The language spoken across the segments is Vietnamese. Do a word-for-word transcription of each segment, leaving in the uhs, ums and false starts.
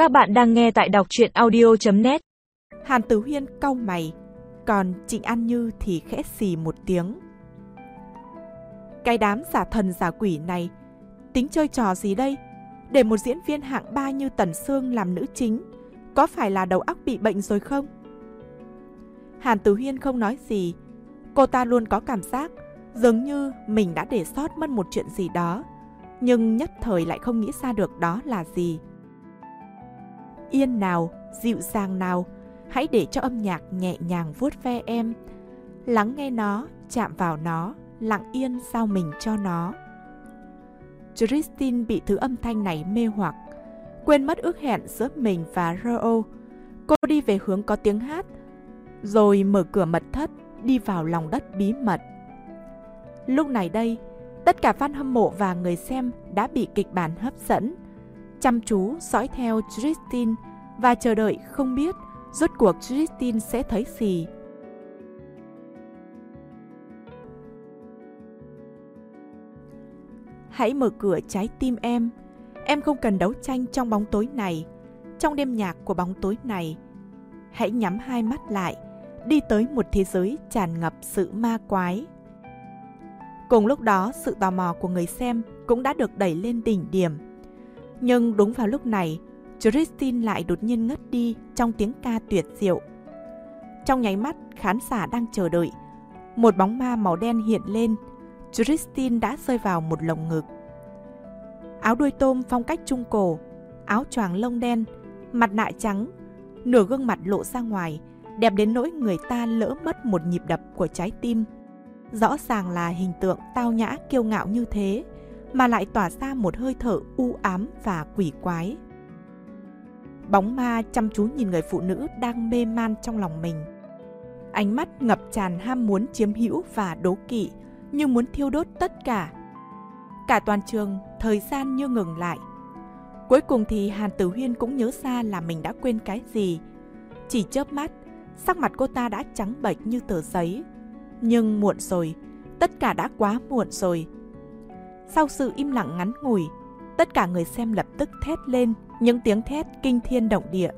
Các bạn đang nghe tại đọc truyện audio chấm net. Hàn Tử Huyên cau mày, còn Trịnh An Như thì khẽ xì một tiếng. Cái đám giả thần giả quỷ này tính chơi trò gì đây? Để một diễn viên hạng ba như Tần Sương làm nữ chính, có phải là đầu óc bị bệnh rồi không? Hàn Tử Huyên không nói gì. Cô ta luôn có cảm giác dường như mình đã để sót mất một chuyện gì đó, nhưng nhất thời lại không nghĩ ra được đó là gì. Yên nào, dịu dàng nào, hãy để cho âm nhạc nhẹ nhàng vuốt ve em. Lắng nghe nó, chạm vào nó, lặng yên giao mình cho nó. Christine bị thứ âm thanh này mê hoặc, quên mất ước hẹn giữa mình và Ro. Cô đi về hướng có tiếng hát, rồi mở cửa mật thất, đi vào lòng đất bí mật. Lúc này đây, tất cả fan hâm mộ và người xem đã bị kịch bản hấp dẫn, chăm chú dõi theo Christine và chờ đợi không biết rốt cuộc Christine sẽ thấy gì. Hãy mở cửa trái tim em. Em không cần đấu tranh trong bóng tối này, trong đêm nhạc của bóng tối này. Hãy nhắm hai mắt lại, đi tới một thế giới tràn ngập sự ma quái. Cùng lúc đó, sự tò mò của người xem cũng đã được đẩy lên đỉnh điểm. Nhưng đúng vào lúc này, Christine lại đột nhiên ngất đi trong tiếng ca tuyệt diệu. Trong nháy mắt, khán giả đang chờ đợi, một bóng ma màu đen hiện lên. Christine đã rơi vào một lồng ngực. Áo đuôi tôm phong cách Trung Cổ, áo choàng lông đen, mặt nạ trắng, nửa gương mặt lộ ra ngoài, đẹp đến nỗi người ta lỡ mất một nhịp đập của trái tim. Rõ ràng là hình tượng tao nhã kiêu ngạo như thế, mà lại tỏa ra một hơi thở u ám và quỷ quái. Bóng ma chăm chú nhìn người phụ nữ đang mê man trong lòng mình. Ánh mắt ngập tràn ham muốn chiếm hữu và đố kỵ, như muốn thiêu đốt tất cả. Cả toàn trường, thời gian như ngừng lại. Cuối cùng thì Hàn Tử Huyên cũng nhớ ra là mình đã quên cái gì. Chỉ chớp mắt, sắc mặt cô ta đã trắng bệch như tờ giấy. Nhưng muộn rồi, tất cả đã quá muộn rồi. Sau sự im lặng ngắn ngủi, tất cả người xem lập tức thét lên, những tiếng thét kinh thiên động địa.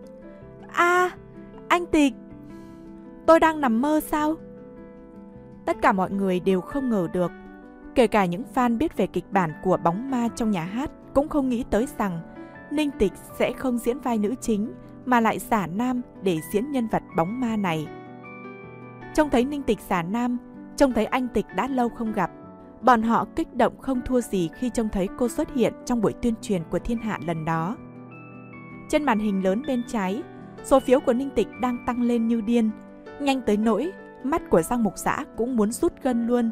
A, anh Tịch! Tôi đang nằm mơ sao? Tất cả mọi người đều không ngờ được, kể cả những fan biết về kịch bản của bóng ma trong nhà hát cũng không nghĩ tới rằng Ninh Tịch sẽ không diễn vai nữ chính mà lại giả nam để diễn nhân vật bóng ma này. Trông thấy Ninh Tịch giả nam, trông thấy anh Tịch đã lâu không gặp, bọn họ kích động không thua gì khi trông thấy cô xuất hiện trong buổi tuyên truyền của Thiên Hạ lần đó. Trên màn hình lớn bên trái, số phiếu của Ninh Tịch đang tăng lên như điên, nhanh tới nỗi mắt của Giang Mục Dã cũng muốn rút gân luôn.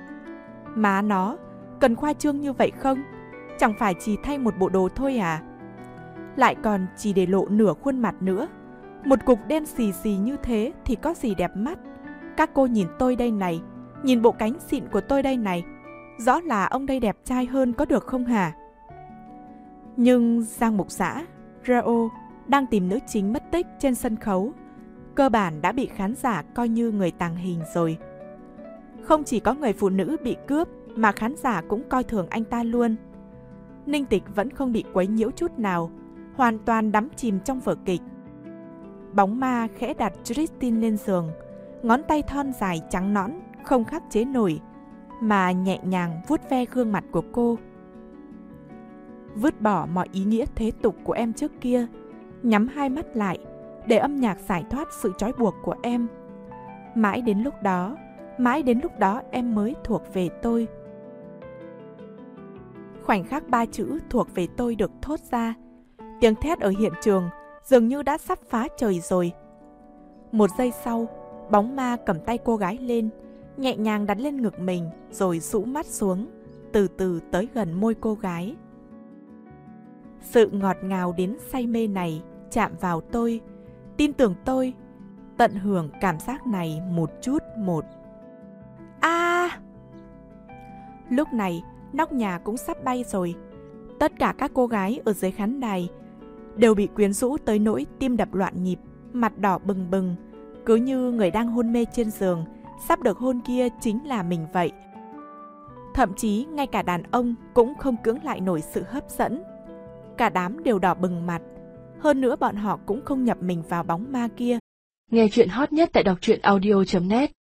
Má nó, cần khoa trương như vậy không? Chẳng phải chỉ thay một bộ đồ thôi à? Lại còn chỉ để lộ nửa khuôn mặt nữa. Một cục đen xì xì như thế thì có gì đẹp mắt? Các cô nhìn tôi đây này, nhìn bộ cánh xịn của tôi đây này, rõ là ông đây đẹp trai hơn có được không hả? Nhưng Giang Mục Dã, Rao đang tìm nữ chính mất tích trên sân khấu, cơ bản đã bị khán giả coi như người tàng hình rồi. Không chỉ có người phụ nữ bị cướp mà khán giả cũng coi thường anh ta luôn. Ninh Tịch vẫn không bị quấy nhiễu chút nào, hoàn toàn đắm chìm trong vở kịch. Bóng ma khẽ đặt Christine lên giường, ngón tay thon dài trắng nõn không khắc chế nổi mà nhẹ nhàng vuốt ve gương mặt của cô. Vứt bỏ mọi ý nghĩa thế tục của em trước kia, nhắm hai mắt lại để âm nhạc giải thoát sự trói buộc của em. Mãi đến lúc đó, mãi đến lúc đó em mới thuộc về tôi. Khoảnh khắc ba chữ thuộc về tôi được thốt ra, tiếng thét ở hiện trường dường như đã sắp phá trời rồi. Một giây sau, bóng ma cầm tay cô gái lên, nhẹ nhàng đặt lên ngực mình rồi rũ mắt xuống, từ từ tới gần môi cô gái. Sự ngọt ngào đến say mê này chạm vào tôi, tin tưởng tôi, tận hưởng cảm giác này một chút một. A! À! Lúc này, nóc nhà cũng sắp bay rồi. Tất cả các cô gái ở dưới khán đài đều bị quyến rũ tới nỗi tim đập loạn nhịp, mặt đỏ bừng bừng, cứ như người đang hôn mê trên giường, sắp được hôn kia chính là mình vậy. Thậm chí ngay cả đàn ông cũng không cưỡng lại nổi sự hấp dẫn. Cả đám đều đỏ bừng mặt, Hơn nữa bọn họ cũng không nhập mình vào bóng ma kia. Nghe chuyện hot nhất tại đọc truyện audio chấm net.